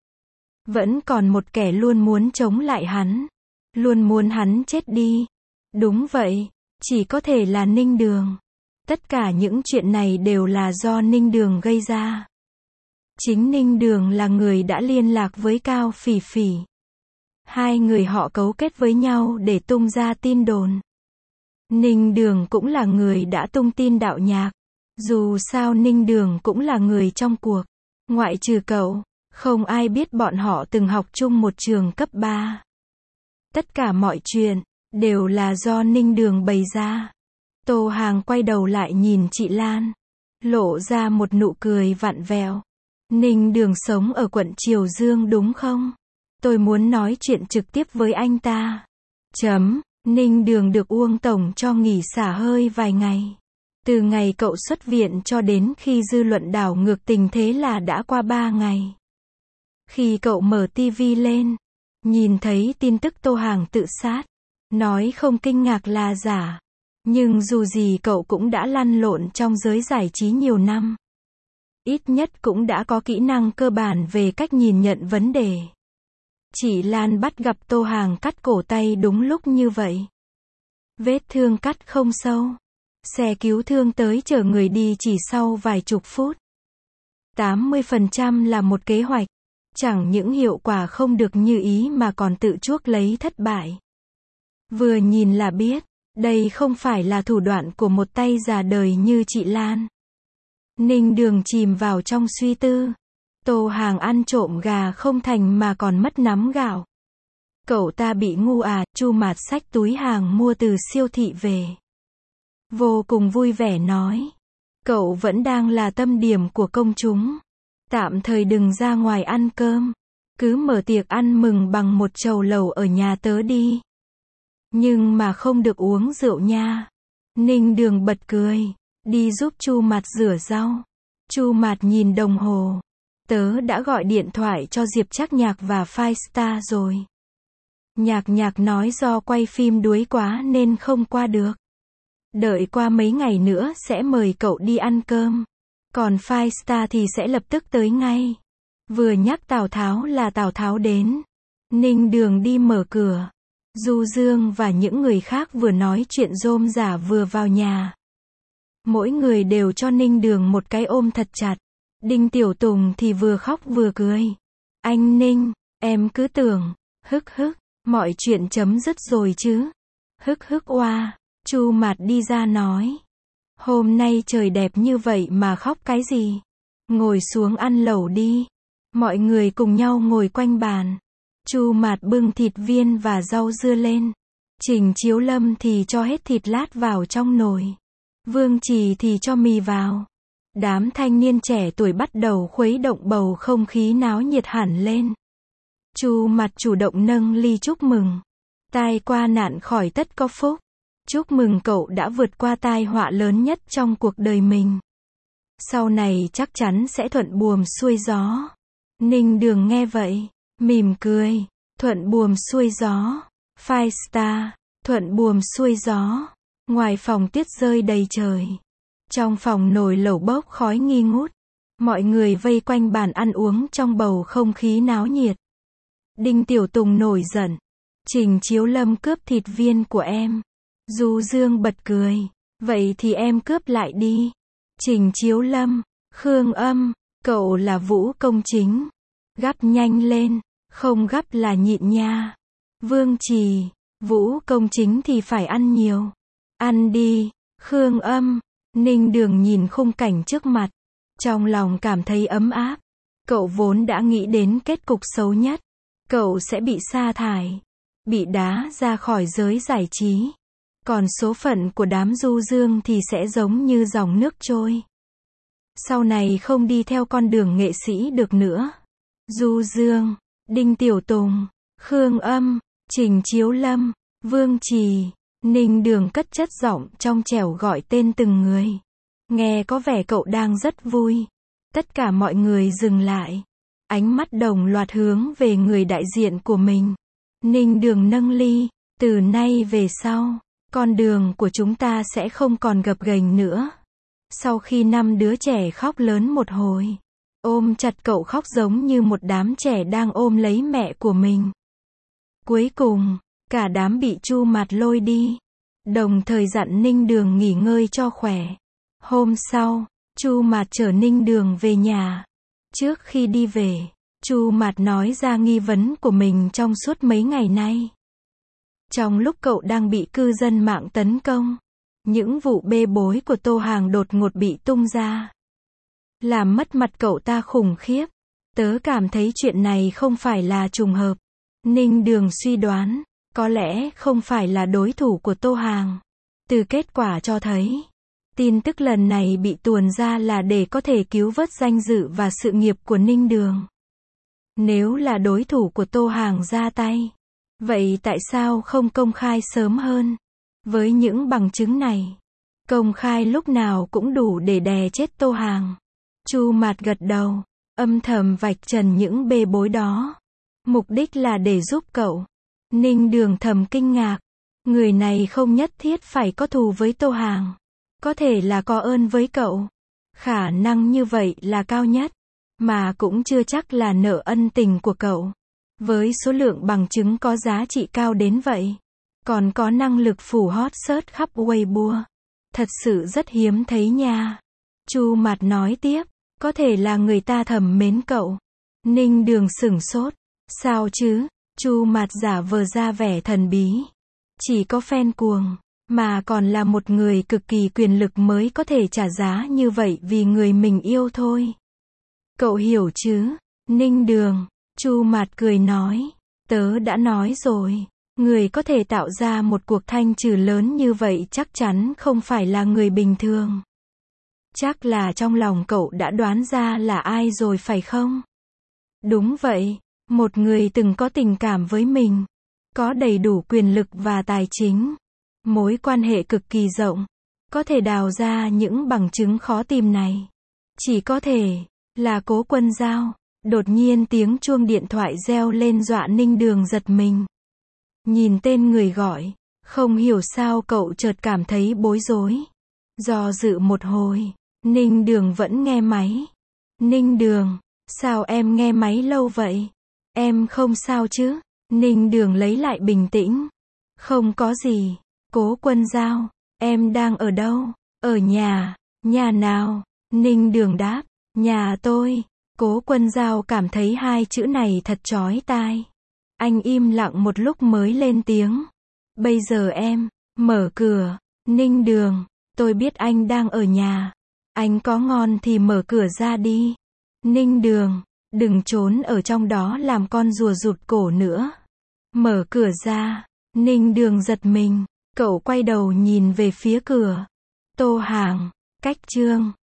Vẫn còn một kẻ luôn muốn chống lại hắn, luôn muốn hắn chết đi. Đúng vậy, chỉ có thể là Ninh Đường. Tất cả những chuyện này đều là do Ninh Đường gây ra. Chính Ninh Đường là người đã liên lạc với Cao Phỉ Phỉ. Hai người họ cấu kết với nhau để tung ra tin đồn. Ninh Đường cũng là người đã tung tin đạo nhạc. Dù sao Ninh Đường cũng là người trong cuộc. Ngoại trừ cậu, không ai biết bọn họ từng học chung một trường cấp 3. Tất cả mọi chuyện đều là do Ninh Đường bày ra. Tô Hàng quay đầu lại nhìn chị Lan, lộ ra một nụ cười vặn vẹo. Ninh Đường sống ở quận Triều Dương đúng không? Tôi muốn nói chuyện trực tiếp với anh ta. Ninh Đường được Uông Tổng cho nghỉ xả hơi vài ngày. Từ ngày cậu xuất viện cho đến khi dư luận đảo ngược tình thế là đã qua 3 ngày. Khi cậu mở TV lên, nhìn thấy tin tức Tô Hàng tự sát, nói không kinh ngạc là giả. Nhưng dù gì cậu cũng đã lăn lộn trong giới giải trí nhiều năm. Ít nhất cũng đã có kỹ năng cơ bản về cách nhìn nhận vấn đề. Chị Lan bắt gặp Tô Hàng cắt cổ tay đúng lúc như vậy. Vết thương cắt không sâu. Xe cứu thương tới chở người đi chỉ sau vài chục phút. 80% là một kế hoạch. Chẳng những hiệu quả không được như ý mà còn tự chuốc lấy thất bại. Vừa nhìn là biết, đây không phải là thủ đoạn của một tay già đời như chị Lan. Ninh Đường chìm vào trong suy tư. Tô Hàng ăn trộm gà không thành mà còn mất nắm gạo. Cậu ta bị ngu à, Chu Mạt xách túi hàng mua từ siêu thị về. Vô cùng vui vẻ nói. Cậu vẫn đang là tâm điểm của công chúng. Tạm thời đừng ra ngoài ăn cơm. Cứ mở tiệc ăn mừng bằng một chầu lẩu ở nhà tớ đi. Nhưng mà không được uống rượu nha. Ninh Đường bật cười. Đi giúp Chu Mạt rửa rau. Chu Mạt nhìn đồng hồ. Tớ đã gọi điện thoại cho Diệp Trác Nhạc và Five Star rồi. Nhạc Nhạc nói do quay phim đuối quá nên không qua được. Đợi qua mấy ngày nữa sẽ mời cậu đi ăn cơm. Còn Five Star thì sẽ lập tức tới ngay. Vừa nhắc Tào Tháo là Tào Tháo đến. Ninh Đường đi mở cửa. Du Dương và những người khác vừa nói chuyện rôm rả vừa vào nhà. Mỗi người đều cho Ninh Đường một cái ôm thật chặt. Đinh Tiểu Tùng thì vừa khóc vừa cười. Anh Ninh, em cứ tưởng, hức hức, mọi chuyện chấm dứt rồi chứ. Hức hức oa, Chu Mạt đi ra nói. Hôm nay trời đẹp như vậy mà khóc cái gì? Ngồi xuống ăn lẩu đi. Mọi người cùng nhau ngồi quanh bàn. Chu Mạt bưng thịt viên và rau dưa lên. Trình Chiếu Lâm thì cho hết thịt lát vào trong nồi. Vương Trì thì cho mì vào. Đám thanh niên trẻ tuổi bắt đầu khuấy động bầu không khí náo nhiệt hẳn lên. Chu Mạt chủ động nâng ly chúc mừng. Tai qua nạn khỏi tất có phúc. Chúc mừng cậu đã vượt qua tai họa lớn nhất trong cuộc đời mình. Sau này chắc chắn sẽ thuận buồm xuôi gió. Ninh Đường nghe vậy, mỉm cười. Thuận buồm xuôi gió. Five Star, thuận buồm xuôi gió. Ngoài phòng tuyết rơi đầy trời. Trong phòng nồi lẩu bốc khói nghi ngút. Mọi người vây quanh bàn ăn uống trong bầu không khí náo nhiệt. Đinh Tiểu Tùng nổi giận. Trình Chiếu Lâm cướp thịt viên của em. Du Dương bật cười. Vậy thì em cướp lại đi. Trình Chiếu Lâm, Khương Âm, cậu là Vũ Công Chính. Gắp nhanh lên, không gắp là nhịn nha. Vương Trì, Vũ Công Chính thì phải ăn nhiều. Ăn đi, Khương Âm. Ninh Đường nhìn khung cảnh trước mặt. Trong lòng cảm thấy ấm áp. Cậu vốn đã nghĩ đến kết cục xấu nhất. Cậu sẽ bị sa thải. Bị đá ra khỏi giới giải trí. Còn số phận của đám Du Dương thì sẽ giống như dòng nước trôi. Sau này không đi theo con đường nghệ sĩ được nữa. Du Dương, Đinh Tiểu Tùng, Khương Âm, Trình Chiếu Lâm, Vương Trì, Ninh Đường cất chất giọng trong trẻo gọi tên từng người. Nghe có vẻ cậu đang rất vui. Tất cả mọi người dừng lại. Ánh mắt đồng loạt hướng về người đại diện của mình. Ninh Đường nâng ly. Từ nay về sau, con đường của chúng ta sẽ không còn gập ghềnh nữa. Sau khi 5 đứa trẻ khóc lớn một hồi, ôm chặt cậu khóc giống như một đám trẻ đang ôm lấy mẹ của mình. Cuối cùng, cả đám bị Chu Mạt lôi đi. Đồng thời dặn Ninh Đường nghỉ ngơi cho khỏe. Hôm sau, Chu Mạt chở Ninh Đường về nhà. Trước khi đi về, Chu Mạt nói ra nghi vấn của mình trong suốt mấy ngày nay. Trong lúc cậu đang bị cư dân mạng tấn công, những vụ bê bối của Tô Hàng đột ngột bị tung ra. Làm mất mặt cậu ta khủng khiếp. Tớ cảm thấy chuyện này không phải là trùng hợp. Ninh Đường suy đoán, có lẽ không phải là đối thủ của Tô Hàng. Từ kết quả cho thấy, tin tức lần này bị tuồn ra là để có thể cứu vớt danh dự và sự nghiệp của Ninh Đường. Nếu là đối thủ của Tô Hàng ra tay, vậy tại sao không công khai sớm hơn? Với những bằng chứng này, Công khai lúc nào cũng đủ để đè chết Tô Hàng. Chu Mạt gật đầu, âm thầm vạch trần những bê bối đó. Mục đích là để giúp cậu. Ninh Đường thầm kinh ngạc. Người này không nhất thiết phải có thù với Tô Hàng. Có thể là có ơn với cậu. Khả năng như vậy là cao nhất. Mà cũng chưa chắc là nợ ân tình của cậu. Với số lượng bằng chứng có giá trị cao đến vậy. Còn có năng lực phủ hot search khắp Weibo. Thật sự rất hiếm thấy nha. Chu Mạt nói tiếp. Có thể là người ta thầm mến cậu. Ninh Đường sửng sốt. Sao chứ? Chu Mạt giả vờ ra vẻ thần bí. Chỉ có fan cuồng, mà còn là một người cực kỳ quyền lực mới có thể trả giá như vậy vì người mình yêu thôi. Cậu hiểu chứ? Ninh Đường. Chu Mạt cười nói. Tớ đã nói rồi. Người có thể tạo ra một cuộc thanh trừ lớn như vậy chắc chắn không phải là người bình thường. Chắc là trong lòng cậu đã đoán ra là ai rồi phải không? Đúng vậy. Một người từng có tình cảm với mình. Có đầy đủ quyền lực và tài chính. Mối quan hệ cực kỳ rộng. Có thể đào ra những bằng chứng khó tìm này. Chỉ có thể là Cố Quân Dao. Đột nhiên tiếng chuông điện thoại reo lên dọa Ninh Đường giật mình. Nhìn tên người gọi, không hiểu sao cậu chợt cảm thấy bối rối. Do dự một hồi, Ninh Đường vẫn nghe máy. Ninh Đường, sao em nghe máy lâu vậy? Em không sao chứ? Ninh Đường lấy lại bình tĩnh. Không có gì. Cố Quân Dao, em đang ở đâu? Ở nhà. Nhà nào? Ninh Đường đáp. Nhà tôi. Cố Quân Dao cảm thấy hai chữ này thật chói tai. Anh im lặng một lúc mới lên tiếng. Bây giờ em, mở cửa. Ninh Đường, tôi biết anh đang ở nhà. Anh có ngon thì mở cửa ra đi. Ninh Đường, đừng trốn ở trong đó làm con rùa rụt cổ nữa. Mở cửa ra. Ninh Đường giật mình. Cậu quay đầu nhìn về phía cửa. Tô Hàng, cách chương